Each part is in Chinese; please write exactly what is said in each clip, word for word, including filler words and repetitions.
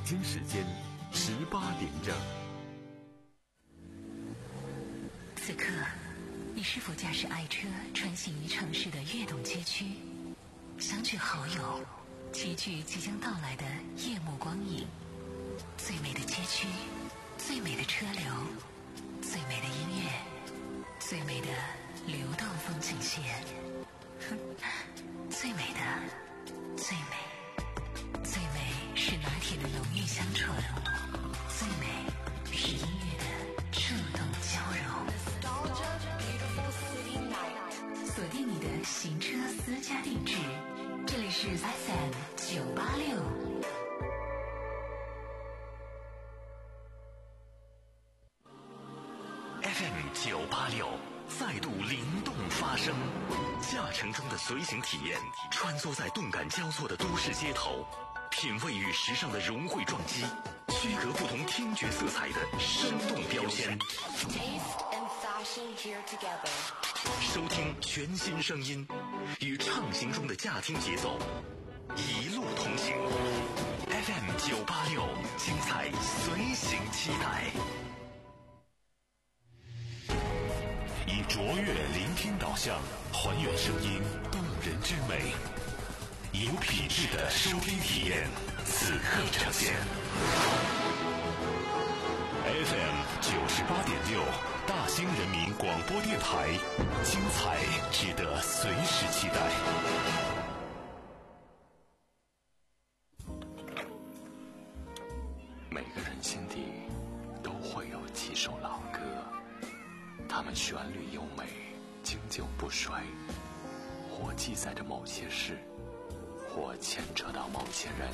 京时间十八点整。 此刻，你是否驾驶爱车穿行于城市的跃动街区，相聚好友，齐聚即将到来的夜幕光影？最美的街区，最美的车流，最美的音乐，最美的流动风景线，哼，最美的，最美，最美是拿铁的浓郁香醇，最美是音乐的触动交融。锁定你的行车私家定制，这里是 F M 九八六。 F M 九八六再度灵动发声，驾乘中的随行体验，穿梭在动感交错的都市街头，品味与时尚的融汇撞击，区隔不同听觉色彩的生动标签。收听全新声音，与畅行中的驾听节奏，一路同行。F M 九八六，精彩随行期待。以卓越聆听导向，还原声音动人之美，有品质的收听体验，此刻呈现。F M 九十八点六，大兴人民广播电台，精彩值得随时期待。每个人心底都会有几首老歌，它们旋律优美，经久不衰，或记载着某些事，或牵扯到某些人。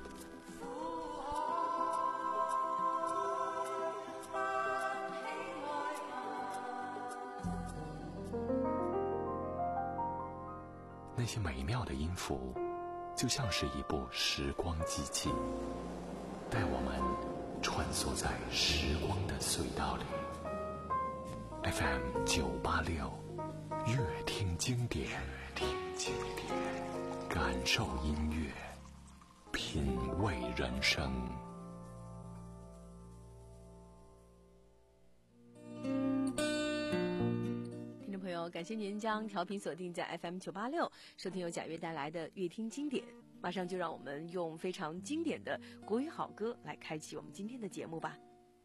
那些美妙的音符，就像是一部时光机器，带我们穿梭在时光的隧道里。F M 九八六，乐听经典，听经典，感受音乐，品味人生。 听众朋友，感谢您将调频锁定在 F M 九八六，收听由贾跃带来的乐听经典。马上就让我们用非常经典的国语好歌来开启我们今天的节目吧。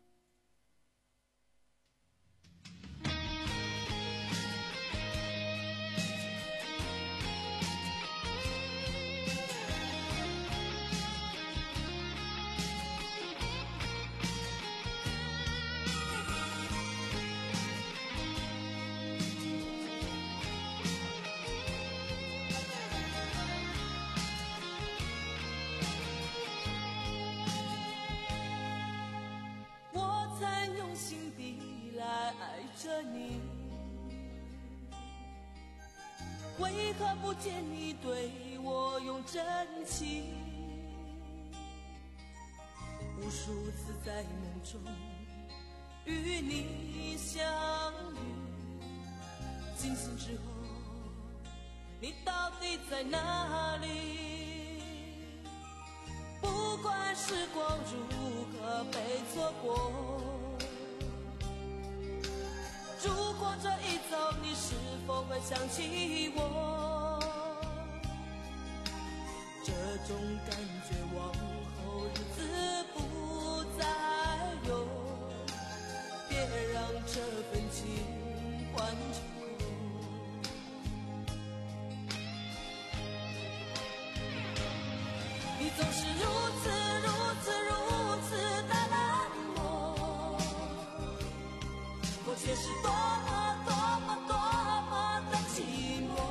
爱着你，为何不见你对我用真情？无数次在梦中与你相遇，惊醒之后，你到底在哪里？不管时光如何被错过，如果这一走，你是否会想起我？这种感觉往后日子不再有，别让这份情换旧。你总是如此如此如此的冷漠，我却是多么多么多么的寂寞。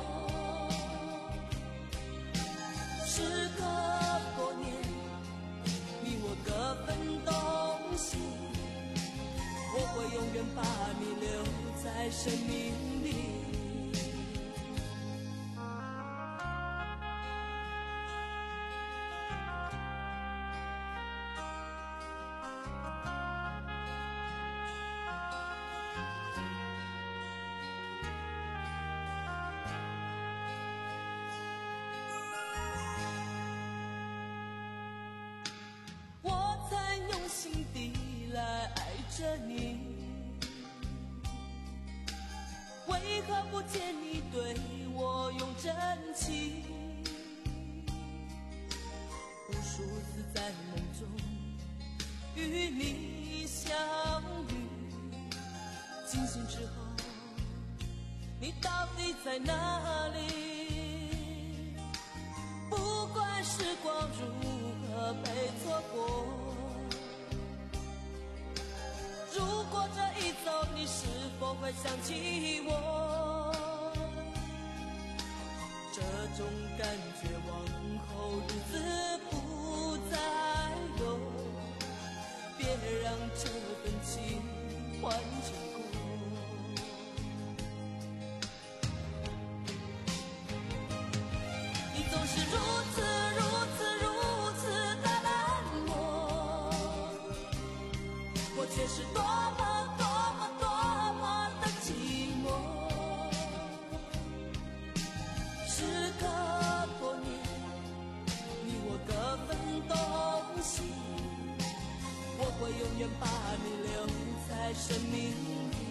时隔多年，你我各分东西，我会永远把你留在生命里。我来爱着你，为何不见你对我用真情？无数次在梦中与你相遇，惊醒之后你到底在哪里？不管时光如何被错过，如果这一走你是否会想起我？这种感觉往后日子不再有，别让这份情换成过。你总是如此如此如此的冷漠，我却是多么多么多么的寂寞。时隔多年，你我各分东西，我会永远把你留在生命里。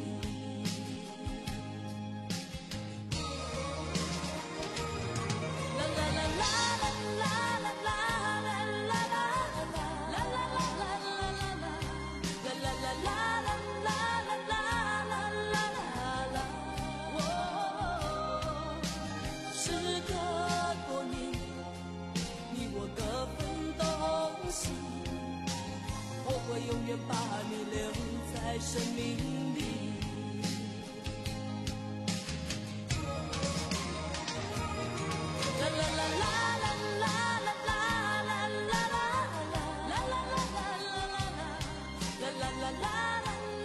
啦啦啦啦啦啦啦啦啦啦啦啦啦啦啦啦啦啦。时隔多年，你我各分东西，我会永远把你留在生命里。啦啦啦啦啦啦啦啦啦啦啦啦啦啦啦啦啦啦。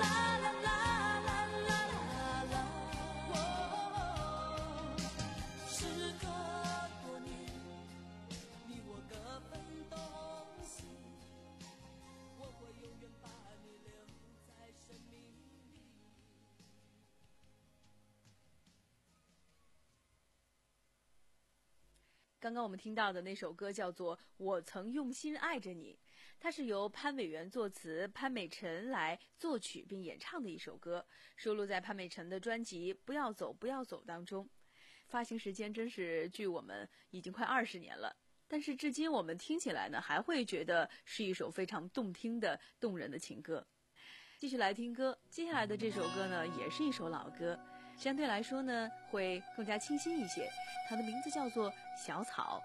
刚刚我们听到的那首歌叫做《我曾用心爱着你》，它是由潘伟元作词，潘美辰来作曲并演唱的一首歌，收录在潘美辰的专辑《不要走不要走》当中。发行时间真是距我们已经快二十年了，但是至今我们听起来呢，还会觉得是一首非常动听的动人的情歌。继续来听歌，接下来的这首歌呢，也是一首老歌，相对来说呢，会更加清新一些。它的名字叫做《小草》。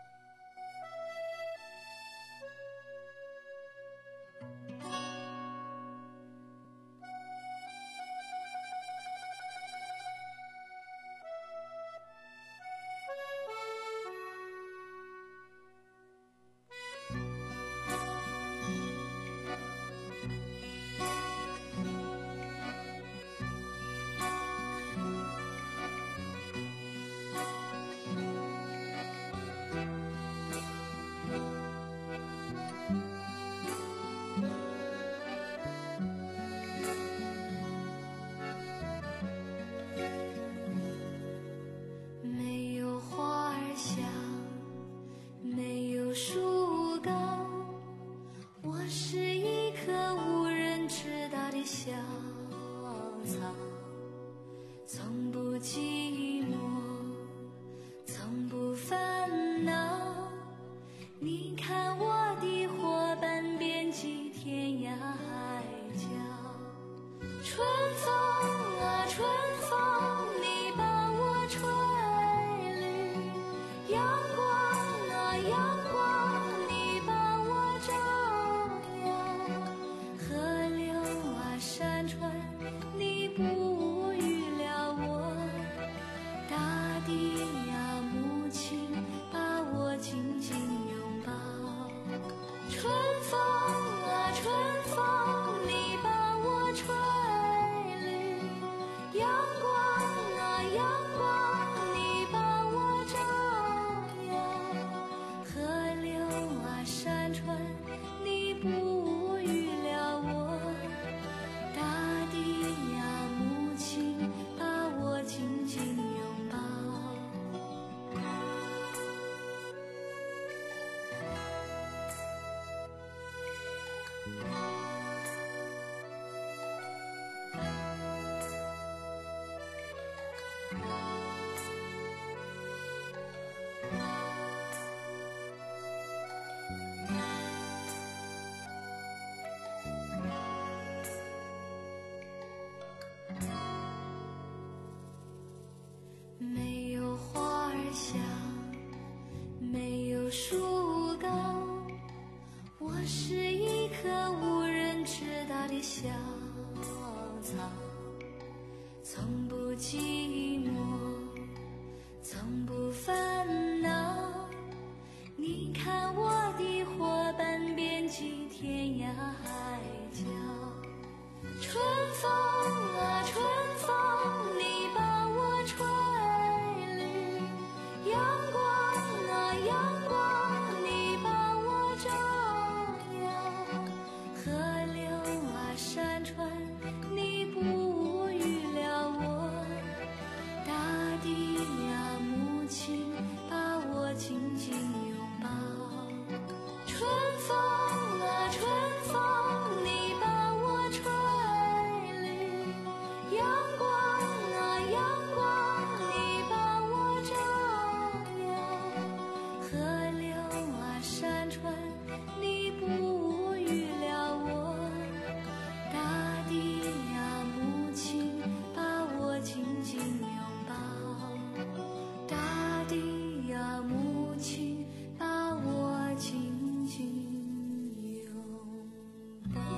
没有花儿香，没有树高，我是一棵无人知道的小草，从不寂寞，从不烦恼。你看我的伙伴遍及天涯海角，春风啊春风，你把我吹绿，阳光啊阳光，你把我照耀，河流啊山川，你哺育了我，大地啊母亲把我紧紧拥抱，春风啊春风，你把我吹绿，阳光啊阳光，你把我照耀，河流啊山川，你哺育了我，大地啊母亲把我紧紧拥抱，大地啊母亲把我紧紧拥抱。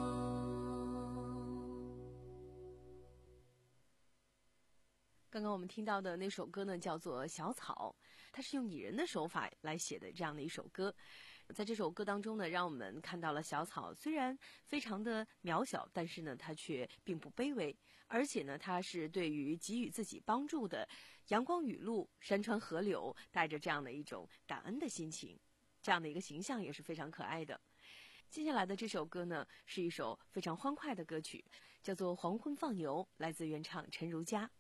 刚刚我们听到的那首歌呢，叫做《小草》，它是用拟人的手法来写的这样的一首歌。在这首歌当中呢，让我们看到了小草虽然非常的渺小，但是呢，它却并不卑微，而且呢，它是对于给予自己帮助的阳光雨露、山川河流，带着这样的一种感恩的心情，这样的一个形象也是非常可爱的。接下来的这首歌呢，是一首非常欢快的歌曲，叫做《黄昏放牛》，来自原唱陈如佳。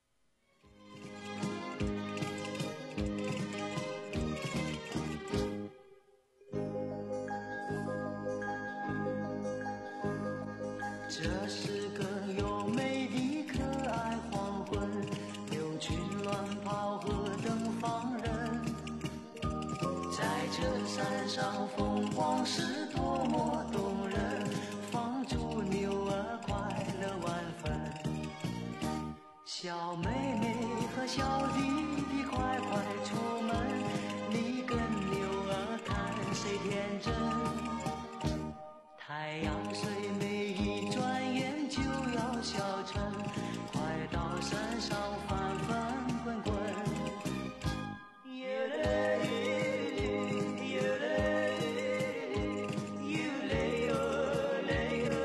这是个优美的可爱黄昏，牛群乱跑，河灯放人，在这山上风光是多么动人，放逐牛儿快乐万分，小妹妹和小弟弟快快出门，你跟牛儿看谁天真，太阳虽美一转眼就要消沉，快到山上翻翻滚滚，耶嘞耶嘞耶嘞哟嘞哟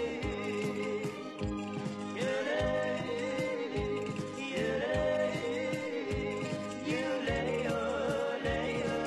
耶嘞耶嘞耶嘞哟嘞哟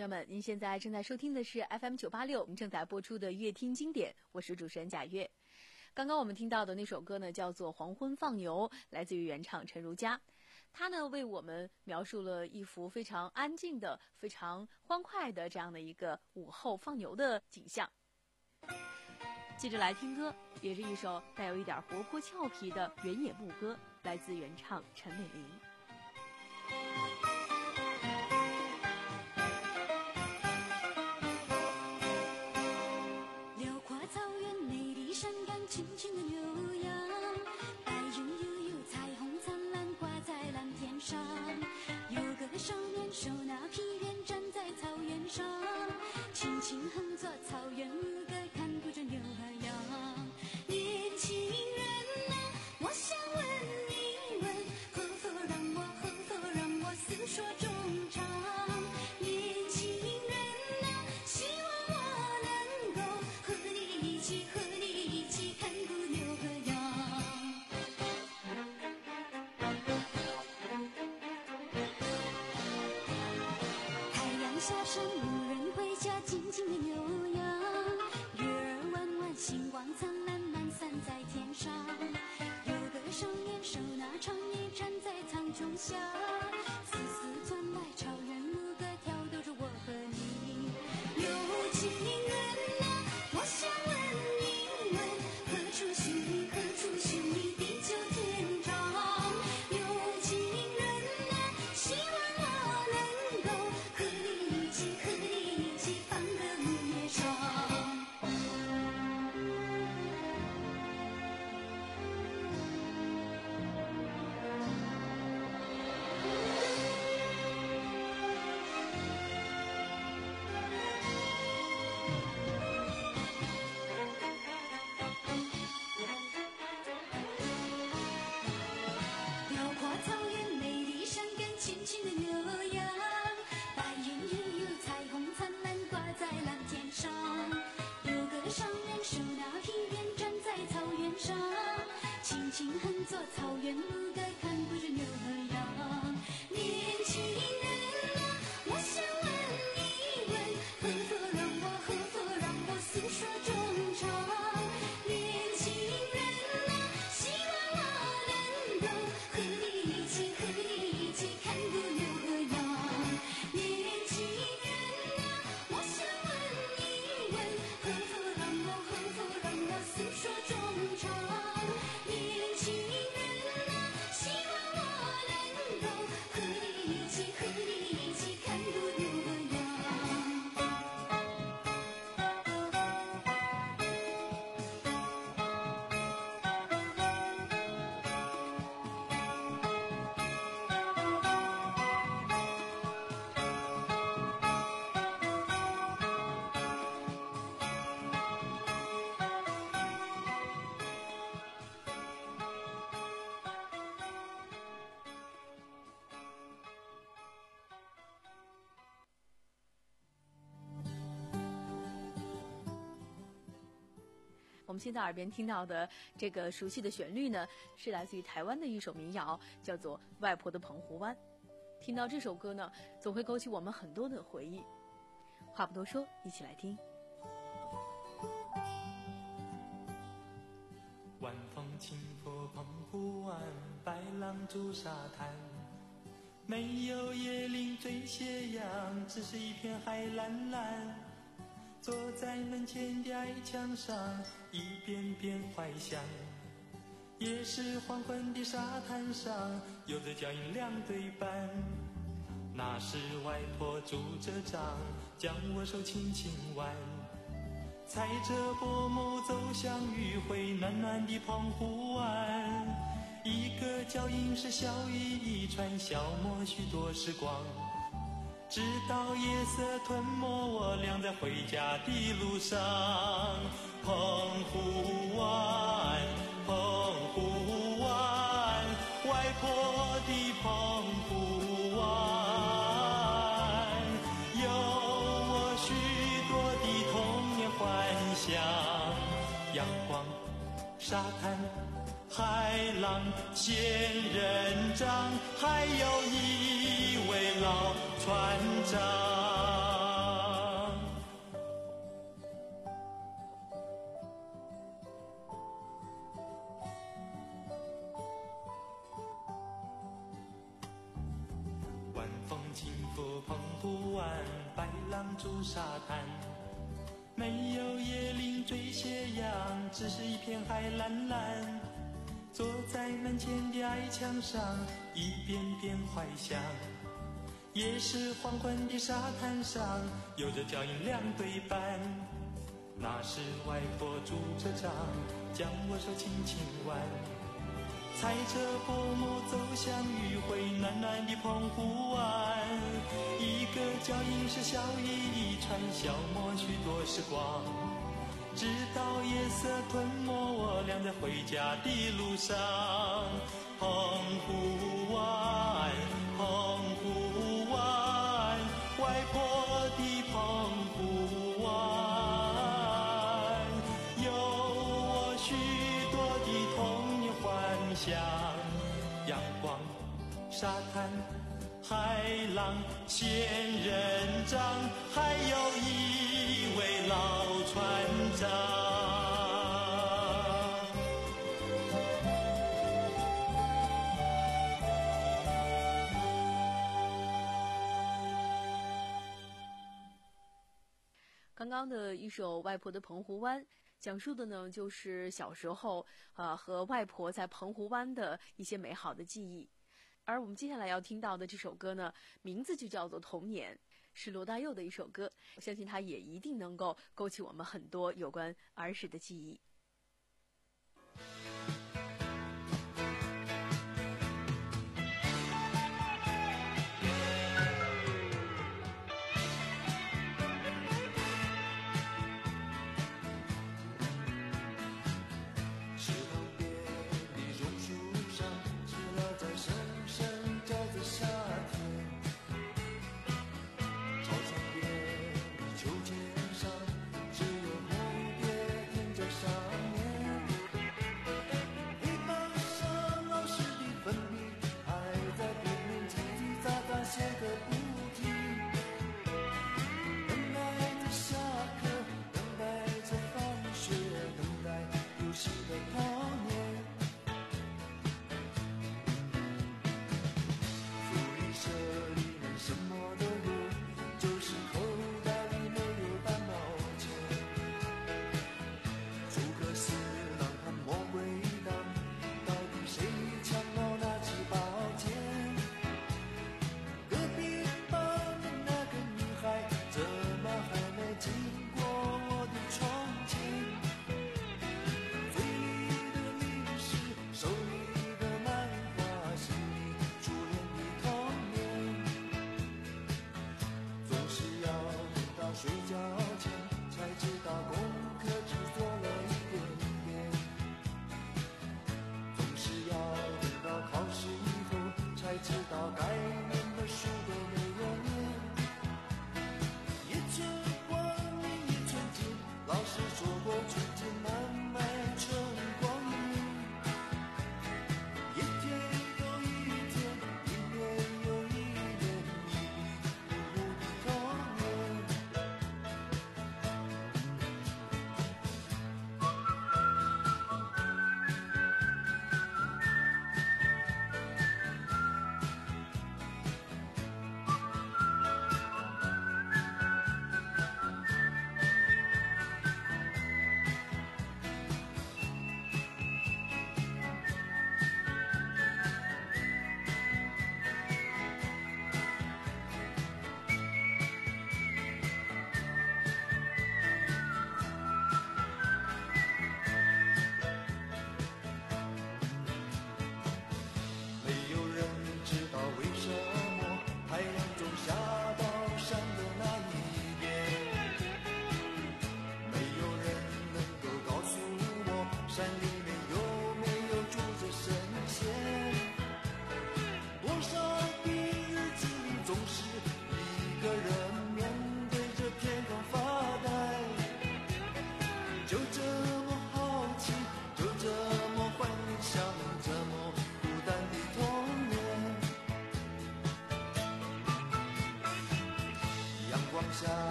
朋友们，您现在正在收听的是 F M 九八六，我们正在播出的乐听经典，我是主持人贾月。刚刚我们听到的那首歌呢，叫做《黄昏放牛》，来自于原唱陈如佳。他呢为我们描述了一幅非常安静的、非常欢快的这样的一个午后放牛的景象。接着来听歌，也是一首带有一点活泼俏皮的原野牧歌，来自原唱陈美玲。 辽阔草原，美丽山岗，轻轻的牛羊，白云悠悠，彩虹灿烂，挂在蓝天上。有个少年手拿皮鞭，站在草原上，轻轻哼作草原牧歌，看顾着牛和羊。年轻人啊，我想问一问，可否让我，可否让我诉说衷肠？年轻人啊，希望我能够和你一起，和你一起看顾牛和羊。太阳下山，牧人回家，静静的牛羊，月儿弯弯，星光灿烂，满散在天上。有个少年手拿长笛，站在苍穹下，丝丝传来草原牧歌，挑逗着我和你。有情人啊，我想问一问，何处寻觅，何处寻觅地久天长？有情人啊，希望我能够和你一起，和你一起放歌牧野上。辽阔草原，美丽山岗，轻轻的牛羊，白云悠悠，彩虹灿烂，挂在蓝天上。有个少年手拿皮鞭，站在草原上，轻轻哼作草原牧歌，看顾着牛和羊。年轻人啊，我想问一问，何否让我，何否让我诉说衷肠？年轻人啊，希望我能够和你一起，和你一起看顾牛和羊。年轻人啊，我想问一问，何否让我，何否让我诉说衷肠？年轻人啊，希望我能够和你一起，和你一起看顾牛和羊。 我们现在耳边听到的这个熟悉的旋律呢，是来自于台湾的一首民谣，叫做《外婆的澎湖湾》。听到这首歌呢，总会勾起我们很多的回忆。话不多说，一起来听。 晚风轻拂澎湖湾，白浪逐沙滩，没有椰林缀斜阳，只是一片海蓝蓝。坐在门前的矮墙上，一遍遍怀想。也是黄昏的沙滩上，有着脚印两对半。那时外婆拄着杖，将我手轻轻挽，踩着薄暮走向余晖暖暖的澎湖湾。一个脚印是小雨一串，消磨许多时光。直到夜色吞没我俩在回家的路上。澎湖湾，澎湖湾，外婆的澎湖湾，有我许多的童年幻想。阳光，沙滩，海浪，仙人掌，还有一位老船长。 福澎湖湾，白浪逐沙滩，没有椰林缀斜阳，只是一片海蓝蓝。坐在门前的矮墙上，一遍遍怀想。也是黄昏的沙滩上，有着脚印两对半。那时外婆拄着杖，将我手轻轻挽，踩着薄暮走向余晖暖暖的澎湖湾。一个脚印是笑意一串，消磨许多时光，直到夜色吞没我俩在回家的路上。澎湖湾，澎湖湾，外婆的澎湖湾，有我许多的童年幻想。阳光、沙滩、海浪、仙人掌，还有一位老船长。 刚刚的一首《外婆的澎湖湾》，讲述的呢就是小时候呃和外婆在澎湖湾的一些美好的记忆。而我们接下来要听到的这首歌呢，名字就叫做《童年》，是罗大佑的一首歌，我相信它也一定能够勾起我们很多有关儿时的记忆。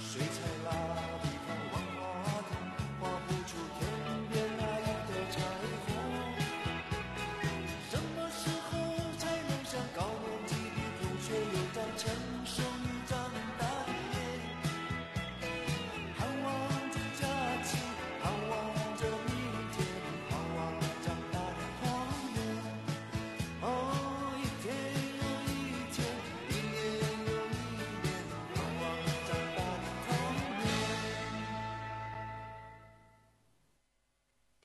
水彩蜡笔旁万花筒，画不出天边那一朵彩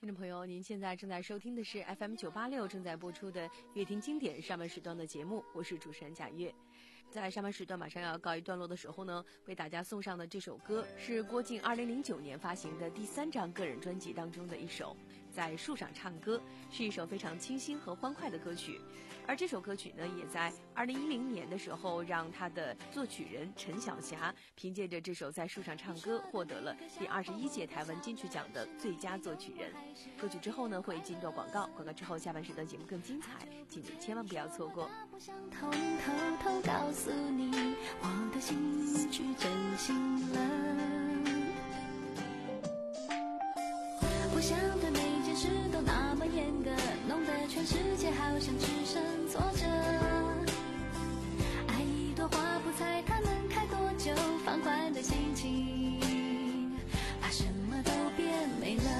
听众朋友，您现在正在收听的是 F M 九八六正在播出的乐听经典上半时段的节目，我是主持人贾月。在上半时段马上要告一段落的时候呢，为大家送上的这首歌是郭靖二零零九年发行的第三张个人专辑当中的一首《在树上唱歌》，是一首非常清新和欢快的歌曲。而这首歌曲呢，也在二零一零年的时候，让他的作曲人陈晓霞凭借着这首《在树上唱歌》获得了第二十一届台湾金曲奖的最佳作曲人。歌曲之后呢，会进入广告，广告之后下半时段节目更精彩，请你千万不要错过。 不想偷偷偷告诉你，我的心去真心了。不想对每件事都那么严格，弄得全世界好像只剩挫折。爱一朵花不猜它能开多久，放宽的心情，怕什么都变美了。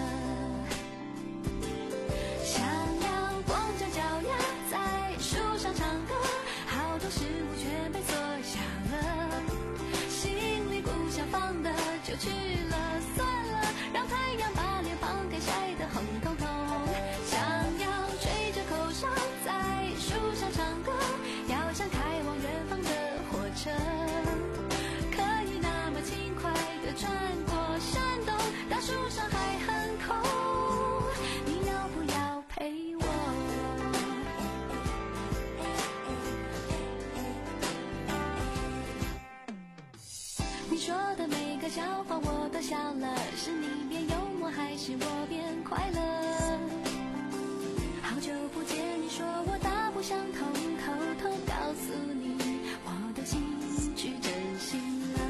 想要光着脚丫在树上唱歌，好多事物全被缩小了，心里不想放的就去了，算了，让太阳把脸庞给晒得红彤彤。想要吹着口哨在树上唱歌，要像开往远方的火车，可以那么轻快地穿过山洞，大树上还很空，你要不要陪我？你说的每个笑话我都笑了，是你变幽默还是我变快乐？好久不见，你说我大不相同，偷偷告诉你，我的心去真心了。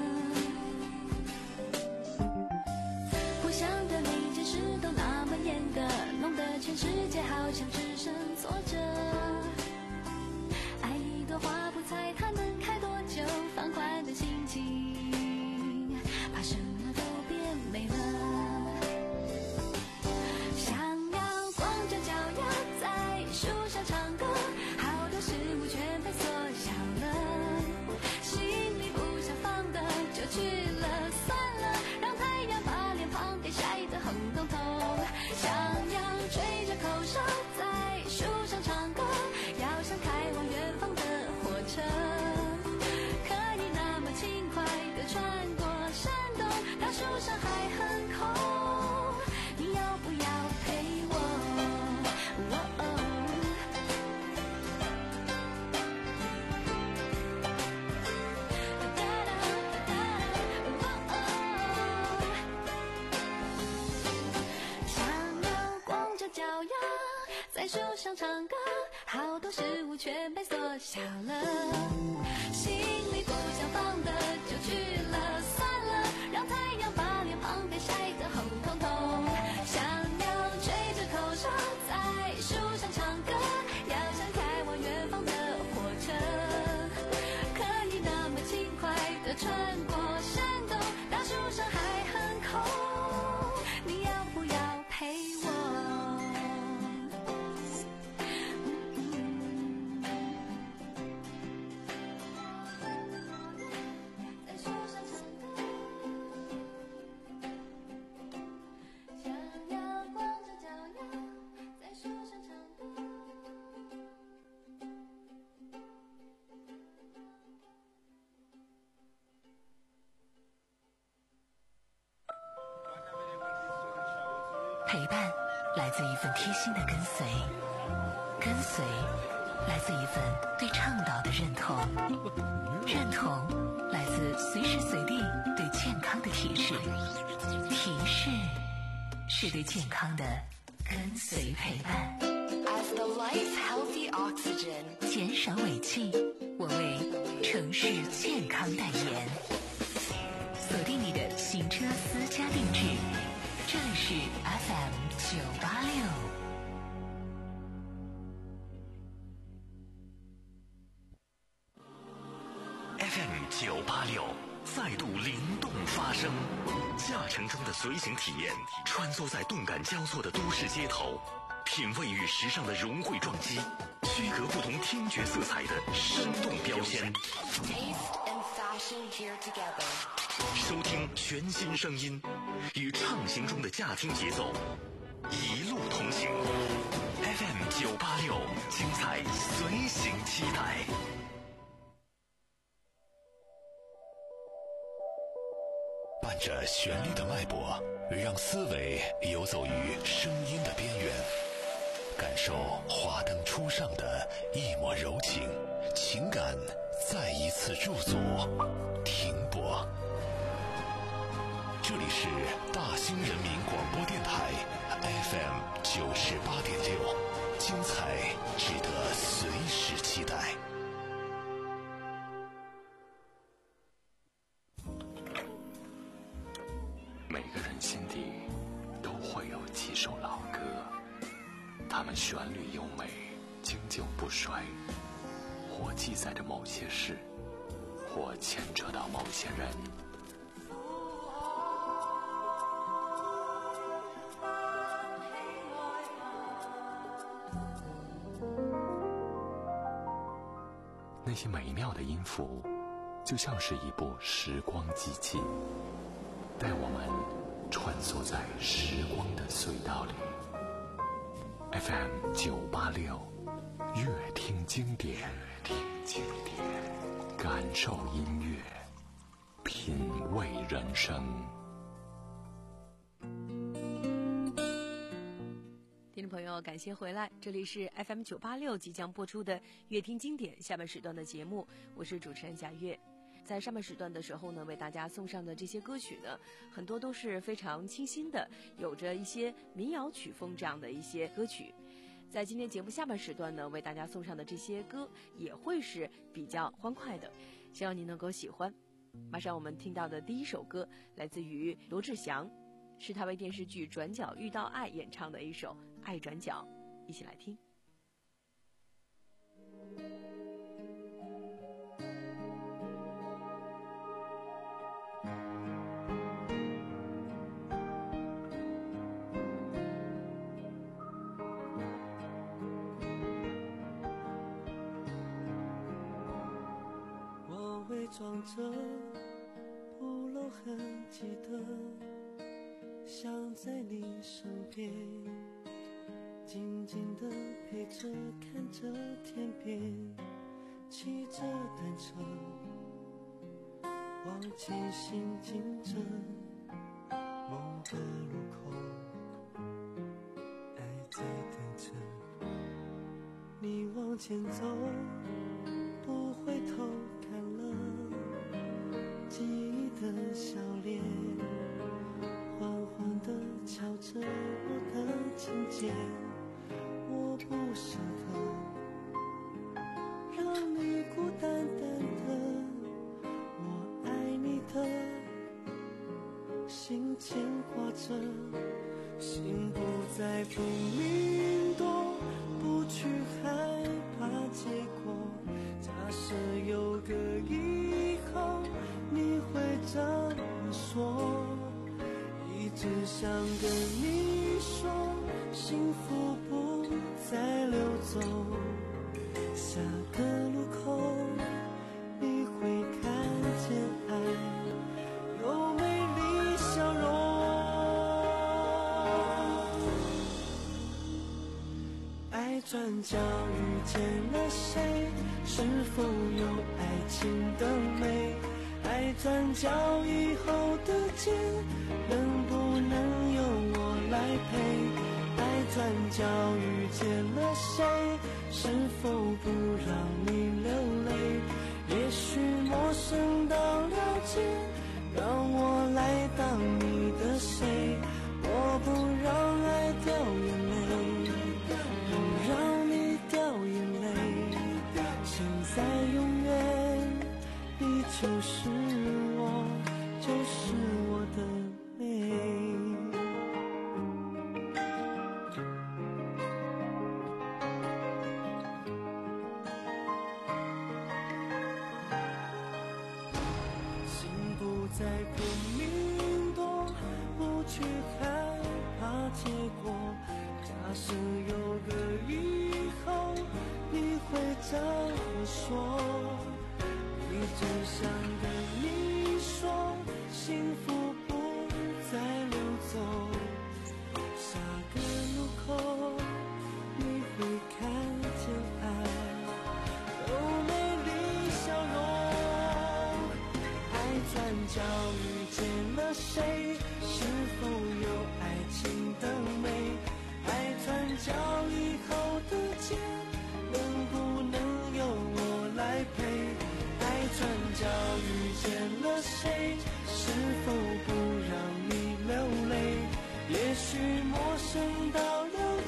不想对每件事都那么严格，弄得全世界好像只剩挫折。爱一朵花不猜它能开多久，放宽的心情，怕什么都变美了。想要光着脚丫在树上唱歌，好多事物全被缩小了，心里不想放的就去了，算了，让太阳把脸庞给晒得红彤彤。想要吹着口哨在树上唱歌，要像开往远方的火车，可以那么轻快地穿过山洞，大树上还很空，你要不要陪我？哦哦哒哒哒哒哦哦，想要光着脚丫在树上唱歌，好多事物全被缩小了，心里不想放的就去了，算了，让太阳把脸庞给晒得红彤彤。想要吹着口哨在树上唱歌，要像开往远方的火车，可以那么轻快地穿过山洞，大树上还很空，你要不要陪我？在树上唱歌，想要光着脚丫在树上唱歌。 陪伴来自一份贴心的跟随，跟随来自一份对倡导的认同，认同来自随时随地对健康的提示，提示是对健康的跟随陪伴。As the life healthy oxygen， 减少尾气，我为城市健康代言。锁定你的行车私家定制，这里是 F M 九八六。 F M 九八六再度灵动发声，驾乘中的随行体验，穿梭在动感交错的都市街头，品味与时尚的融汇撞击，区隔不同听觉色彩的生动标签。收听全新声音，与畅行中的驾听节奏， 期待。伴着旋律的脉搏，让思维游走于声音的边缘，感受华灯初上的一抹柔情，情感再一次驻足停泊。这里是大兴人民广播电台 F M 九十八点六，精彩值得随时期待。 每个人心底都会有几首老歌，它们旋律优美，经久不衰，或记载着某些事，或牵扯到某些人。那些美妙的音符，就像是一部时光机器，带我们穿梭在时光的隧道里。F M 九八六，乐听经典，乐听经典，感受音乐，品味人生。 听众朋友，感谢回来，这里是 F M 九八六即将播出的乐听经典下半时段的节目，我是主持人贾月。在上半时段的时候呢，为大家送上的这些歌曲呢，很多都是非常清新的，有着一些民谣曲风这样的一些歌曲。在今天节目下半时段呢，为大家送上的这些歌也会是比较欢快的，希望您能够喜欢。马上我们听到的第一首歌来自于罗志祥，是他为电视剧《转角遇到爱》演唱的一首《爱转角》，一起来听。 我伪装着不露痕迹的想在你身边，静静地陪着看着天边，骑着单车往前行进着某个路口，爱在等着你往前走，不回头看了记忆的笑脸，缓缓地敲着我的琴键，我不舍得让你孤单单的，我爱你的心牵挂着，心不再拼命躲，不去害怕结果，假设有个以后你会这么说，一直想跟你说，幸福不再溜走，下个路口你会看见爱有美丽笑容。爱转角遇见了谁，是否有爱情的美，爱转角以后的街能不能由我来陪，爱转角遇见了谁，是否不让你流泪，也许陌生到了解，让我来当你的谁，我不让爱掉眼泪，不让你掉眼泪，现在永远你就是我，就是我的美。心不再拼命躲，不去害怕结果，假设有个以后你会这么说，一直想跟你说，幸福不再溜走，下个路口你会看见爱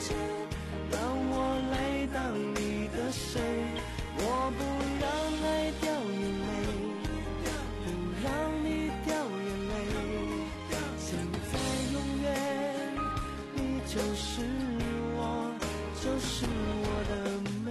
界，让我来当你的谁，我不让爱掉眼泪，不让你掉眼泪，现在永远你就是我，就是我的美。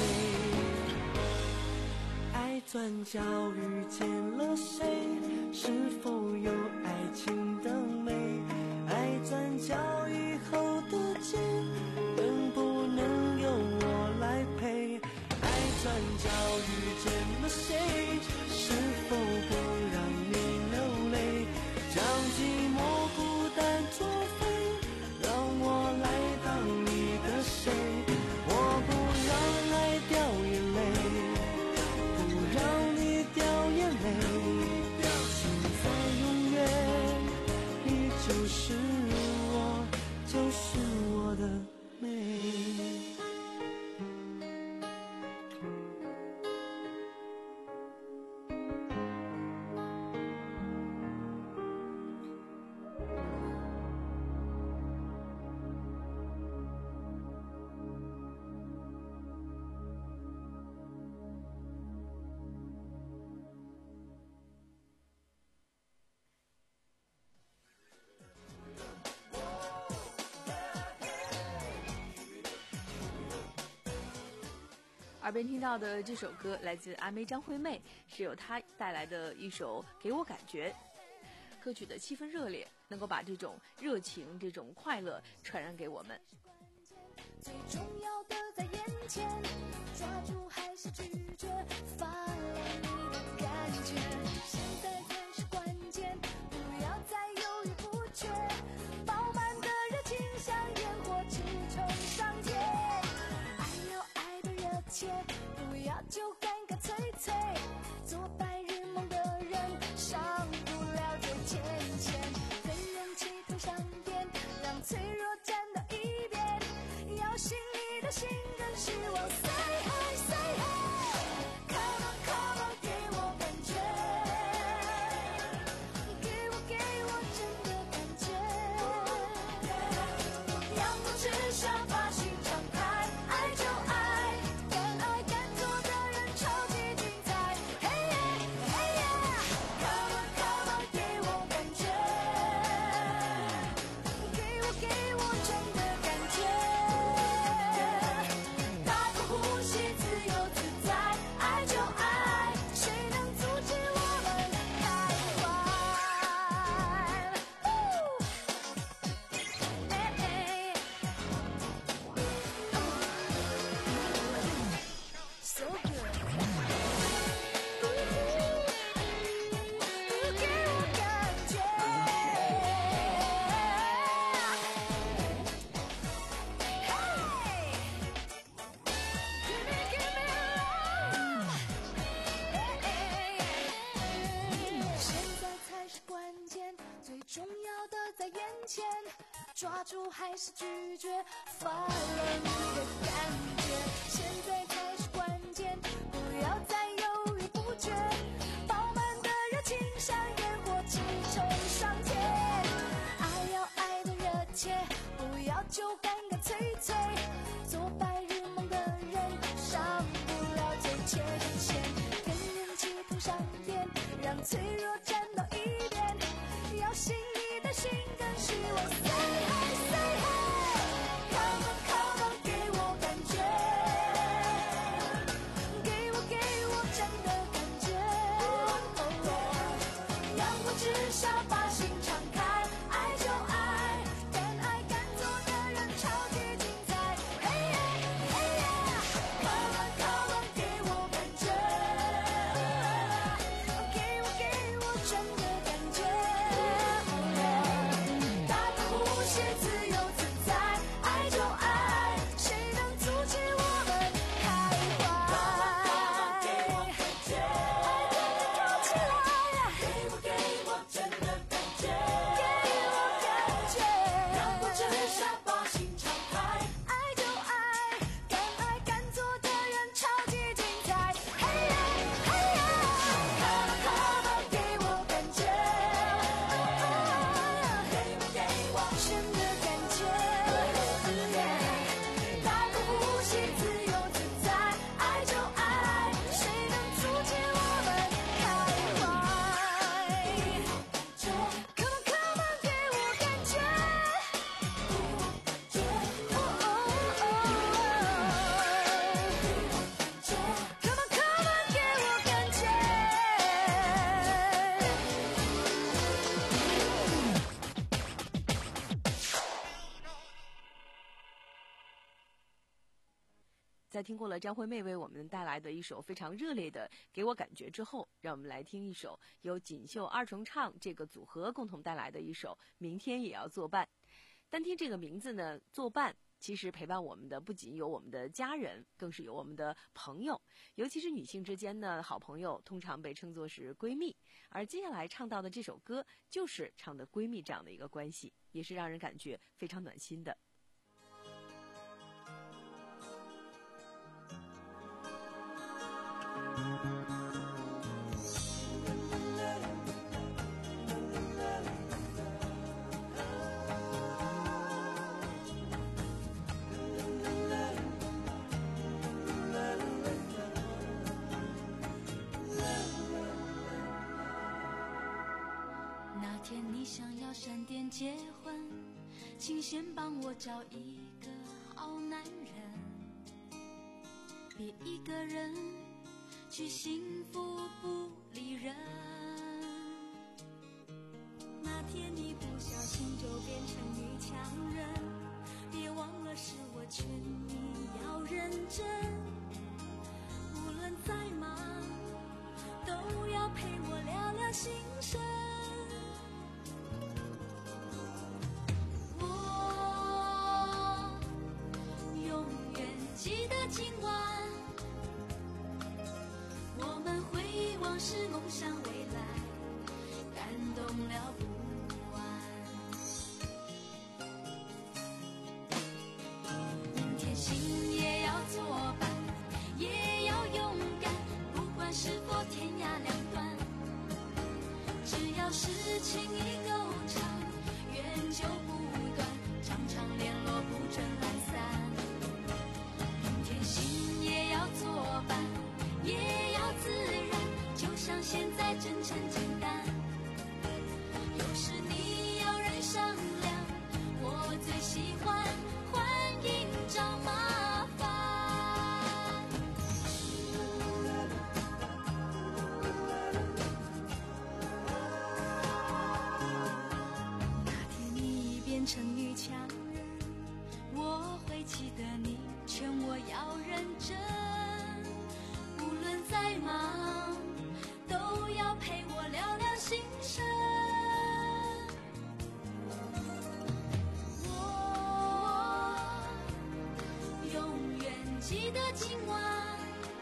爱转角遇见了谁，是否有爱情的美？爱转角以后的街，能不能由我来陪？爱转角遇见了谁，是否不让你流泪？将寂寞孤单作废，让我来当你的谁？我不让爱掉眼泪，不让你掉眼泪，现在永远你就是我，就是我的美。 耳边听到的这首歌来自阿妹张惠妹，是由她带来的一首《给我感觉》。歌曲的气氛热烈，能够把这种热情、这种快乐传染给我们。 最重要的在眼前，抓住还是拒绝，发了你的感觉，现在才是关键，不要再犹豫不决，饱满的热情像烟火直冲上天，爱要爱的热切，不要就干干脆脆，做白日梦的人上不了最前线，跟人气头上边，让脆弱站到一边，要心里的心跟希望 say hi say hi come on come on 给我感觉，给我给我真的感觉，阳光之下把心敞开，爱就爱，敢爱敢做的人超级精彩，嘿耶嘿耶 come on come on 给我感觉，给我给我真的感觉，大口呼吸自由自在，爱就爱，谁能阻止我们开怀？哎哎 So good 给我感觉，现在才是关键，最重要的在眼前，抓住还是拒绝，发了你的感觉，现在才是关键，不要再犹豫不决，饱满的热情像烟火直冲上天，爱要爱的热切，不要就干干脆脆，做白日梦的人上不了最前线，跟人气头上边，让脆弱站到一边，要心里的心跟希望 say hi say hi come on come on 给我感觉，给我给我真的感觉，阳光之下把心敞开，爱就爱，敢爱敢做的人超级精彩，嘿耶嘿耶 come on come on 给我感觉，给我给我在听过了张惠妹为我们带来的一首非常热烈的《给我感觉》之后，让我们来听一首由锦绣二重唱这个组合共同带来的一首《明天也要作伴》。单听这个名字呢，作伴其实陪伴我们的不仅有我们的家人，更是有我们的朋友，尤其是女性之间呢，好朋友通常被称作是闺蜜，而接下来唱到的这首歌就是唱的闺蜜这样的一个关系，也是让人感觉非常暖心的。 那天你想要闪电结婚，请先帮我找一个好男人，别一个人去幸福不理人。那天你不小心就变成女强人，别忘了是我劝你要认真，无论再忙都要陪我聊聊心声。记得今晚我们回忆往事，梦想未来，感动了不完。明天心也要作伴，也要勇敢，不管是否天涯两端，只要是情谊够长，缘就不断，常常联络不准懒散。心也要作伴，也要自然，就像现在真诚简单。有时你要人商量，我最喜欢欢迎找麻烦。那天你变成女强人，我会记得你劝我要认真，无论再忙都要陪我聊聊心声。我永远记得今晚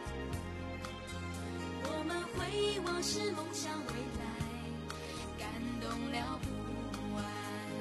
我们回忆往事，梦想未来，感动了不完。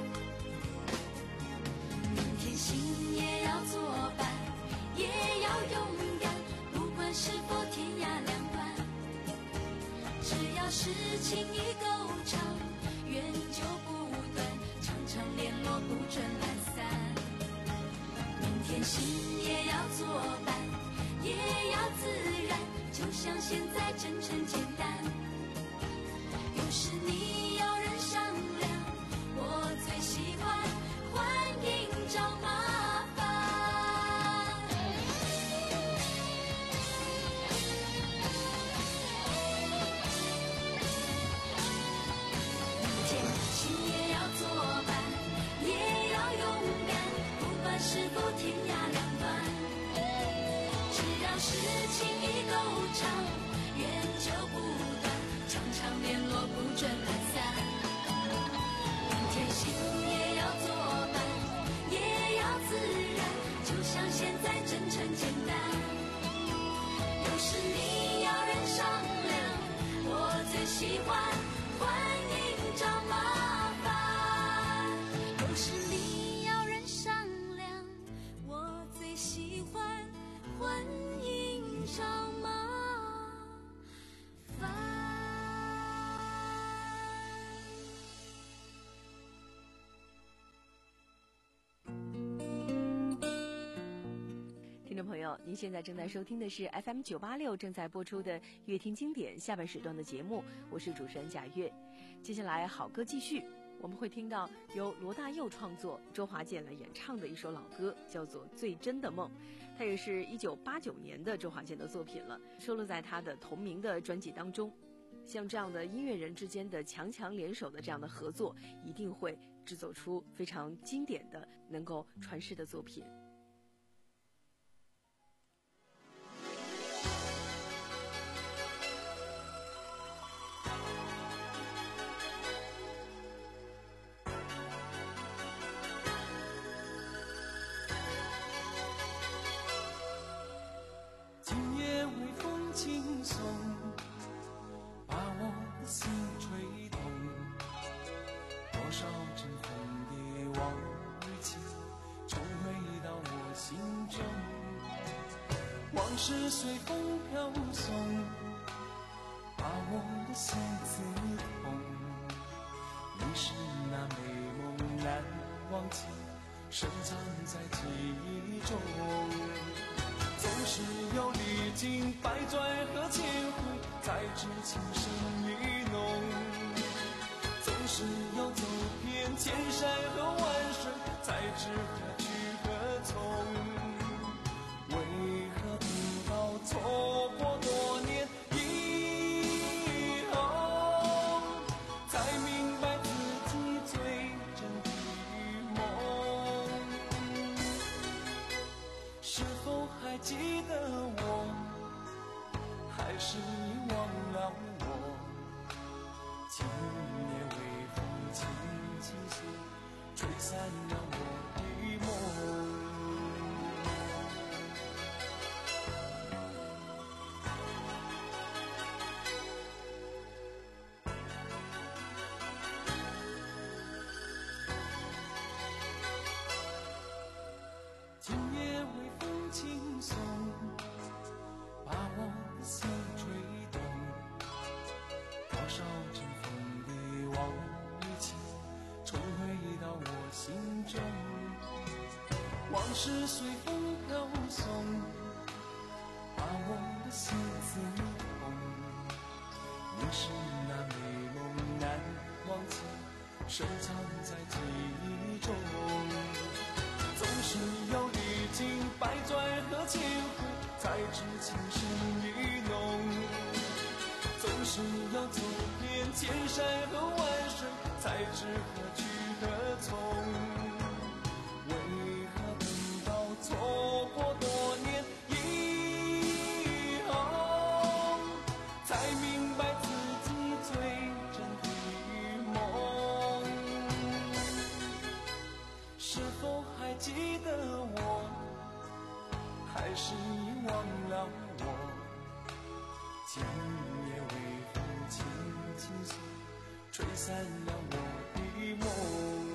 明天心也要作伴，也要勇敢，不管是否天涯两端，只要是情谊够长，缘就不断，常常联络不准懒散。明天心也要作伴，也要自然，就像现在真诚简单。有时你要人商量，我最喜欢欢迎找麻烦。心也要作伴，也要勇敢，不管是否天涯两端，只要是情谊够长，缘就不断，常常联络不准懒散。明天心也要作伴，也要自然，就像现在真诚简单。有时你要人商量，我最喜欢欢迎找麻烦。有时你要人商量，我最喜欢欢迎找麻烦。 听众朋友，您现在正在收听的是 F M 九八六正在播出的乐听经典下半时段的节目，我是主持人贾月。接下来好歌继续，我们会听到由罗大佑创作、周华健来演唱的一首老歌，叫做《最真的梦》。它也是一九八九年的周华健的作品了，收录在他的同名的专辑当中。像这样的音乐人之间的强强联手的这样的合作，一定会制作出非常经典的、能够传世的作品。 往事随风飘送，把我的心刺痛。你是那美梦难忘记，深藏在记忆中。总是有历经百转和千回，才知情深意浓。总是要走遍千山和万水，才知何去何从。为何不到错过多年以后，才明白自己最真的梦？是否还记得我？还是遗忘了我？今夜微风轻轻诉，吹散了我的梦。今夜微风轻送，把我的心吹动。多少尘封的往日情，重回到我心中。往事随风飘送，把我的心刺痛。你是那美梦难忘记，深藏在记忆中。总是要历经百转和千回，才知情深意浓。总是要走遍千山和万水，才知何去何从。为何等到错过多年以后，才明白自己最真的梦？是否还记得我？还是遗忘了我？今夜微风轻轻诉，吹散了我的梦。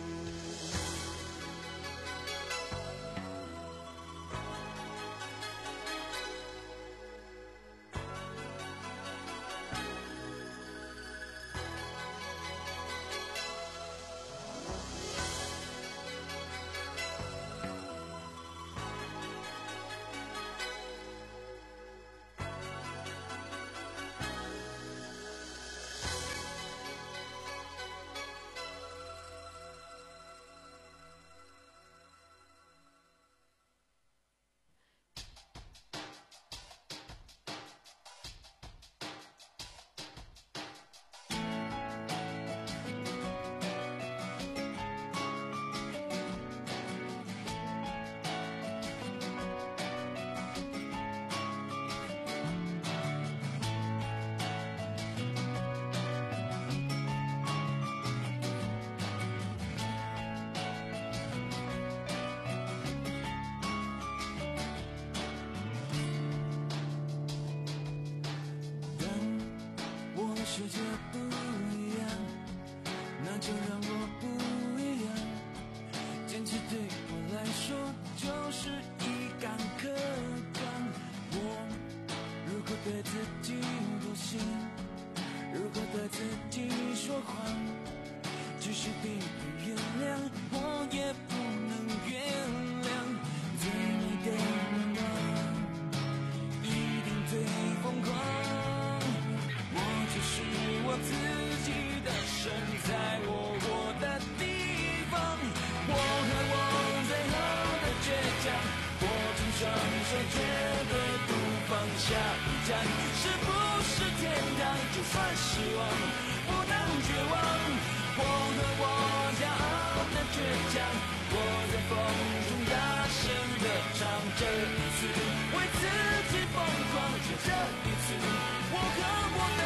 世界不一样，那就让我不一样。坚持对我来说就是一杆客观。我如果对自己不信，如果对自己说谎，即使别人原谅，我也不能原谅。最美的愿望一定最疯狂，就是我自己的神，在我活的地方。我和我最后的倔强，握紧双手绝对不放下一站，是不是天堂？就算失望不能绝望。我和我骄傲的倔强，我在风中大声地唱，这一次为自己疯狂，就这一次我和我的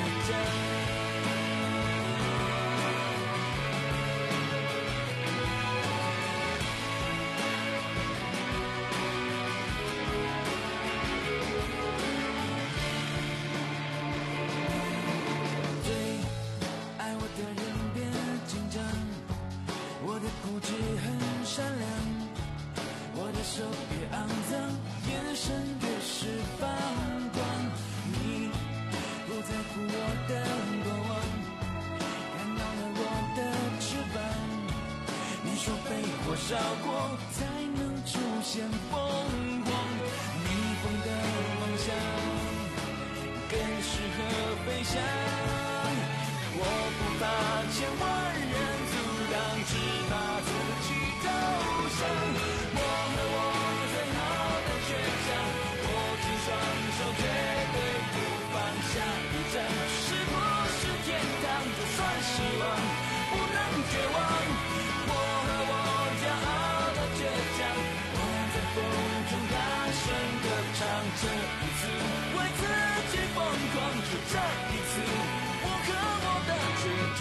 固执很善良，我的手越肮脏，眼神越多少过才能出现凤凰？逆风的方向更适合飞翔。我不怕千万人阻挡，只怕自己投降。我和我最好的倔强，握紧双手绝对不放下一站。是不是天堂？就算失望不能绝望。我和我骄傲的倔强，我在风中大声歌唱。这一次为自己疯狂，就这一次我和我的倔强。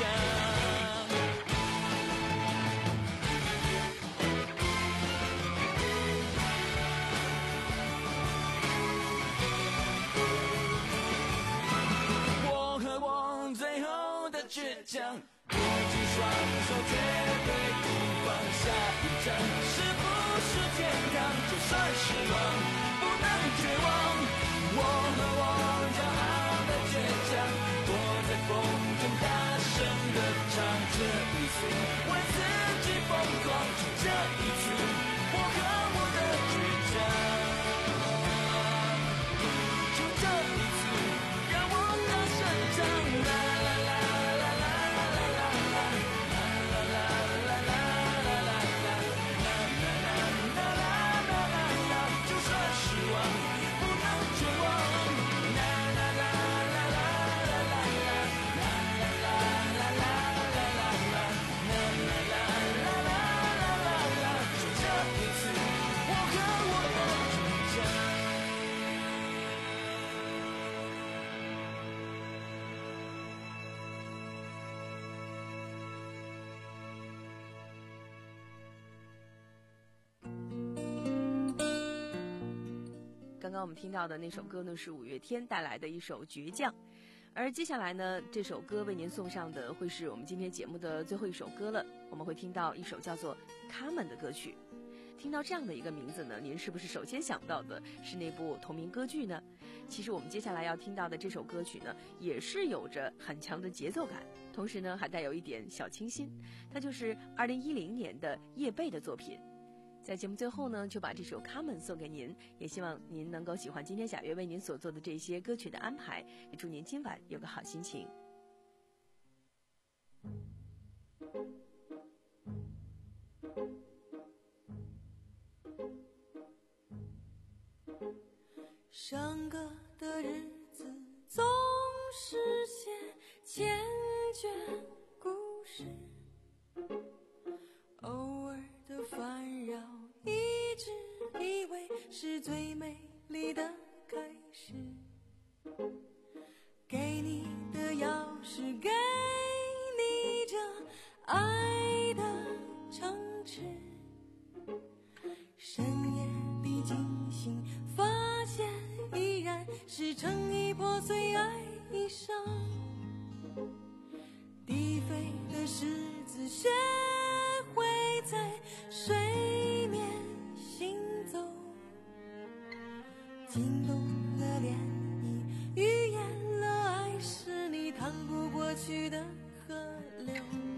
我和我最后的倔强，握紧双手绝对不放下一站。是不是天堂？就算失望不能绝望。我和我骄傲的倔强，躲在风中大声地唱。这一次为自己疯狂，就这一次我和我的倔强。就这一次让我大声唱。啦啦啦啦啦啦啦啦啦啦啦啦啦啦啦啦啦，就算失望不能绝望。啦啦啦啦啦啦啦啦啦啦啦啦啦啦啦啦，就这一次我和我的倔强。 刚刚我们听到的那首歌呢，是五月天带来的一首《倔强》，而接下来呢，这首歌为您送上的会是我们今天节目的最后一首歌了。我们会听到一首叫做《卡门》的歌曲。听到这样的一个名字呢，您是不是首先想到的是那部同名歌剧呢？其实我们接下来要听到的这首歌曲呢，也是有着很强的节奏感，同时呢，还带有一点小清新。它就是二零一零年的叶蓓的作品。在节目最后呢，就把这首《卡门》送给您，也希望您能够喜欢今天小月为您所做的这些歌曲的安排，也祝您今晚有个好心情。 上课的日子总是写千卷故事，偶尔的烦扰一直以为是最美丽的开始。给你的钥匙，给你这爱的城池，深夜里惊醒发现依然是成衣破碎爱一生，低飞的狮子学会在水面行走，惊动了涟漪，预言了爱是你趟不过去的河流，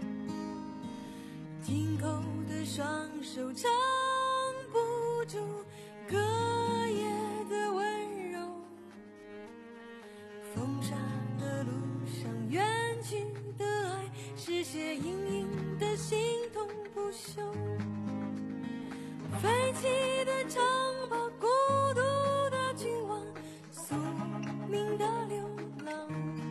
紧扣的双手撑不住隔夜的温柔，风沙的路上远去的爱是些隐隐的心痛不休，废弃的城堡，孤独的君王，宿命的流浪，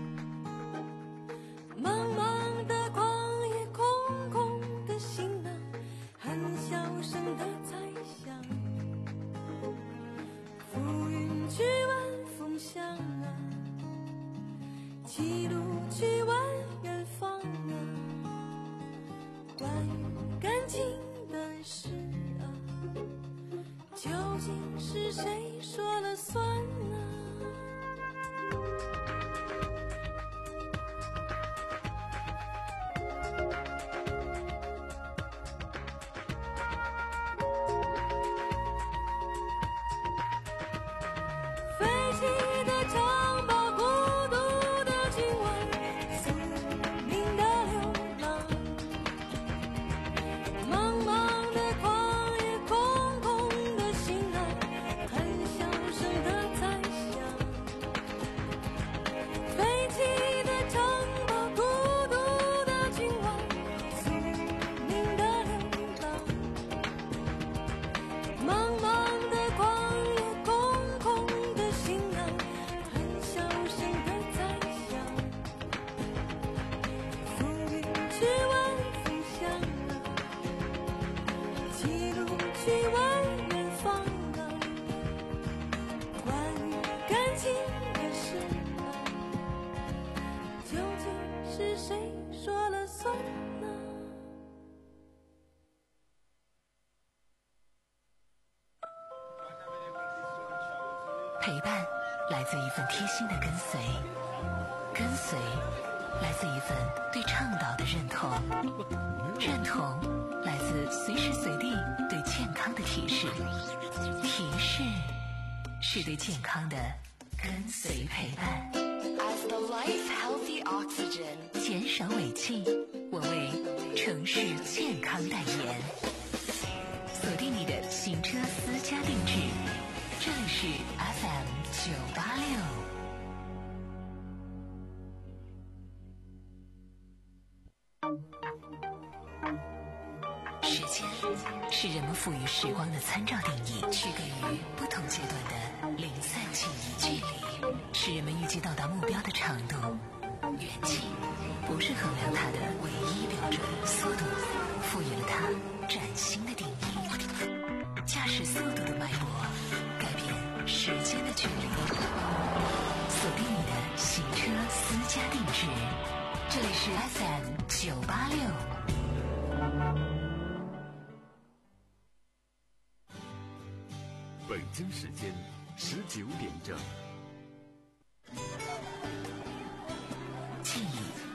茫茫的旷野，空空的行囊，很小声的猜想，浮云去问风向啊，歧路去问远方啊，关于感情的事啊，究竟是谁说了算呢？废弃的城堡，孤独的君王，宿命的流浪，茫茫的陪伴来自一份贴心的跟随，跟随来自一份对倡导的认同，认同来自随时随地对健康的提示，提示是对健康的跟随陪伴。 As the life healthy oxygen， 减少尾气，我为城市健康代言。锁定你的行车私家定制，这里是 F M 九八六。时间是人们赋予时光的参照定义，区隔于不同阶段的零散记忆。距离是人们预计到达目标的长度，远近不是衡量它的唯一标准，速度赋予了它崭新的定义。驾驶速度的脉搏，改变时间的距离。锁定你的行车私家定制，这里是 F M 九八六。 北京时间十九点整。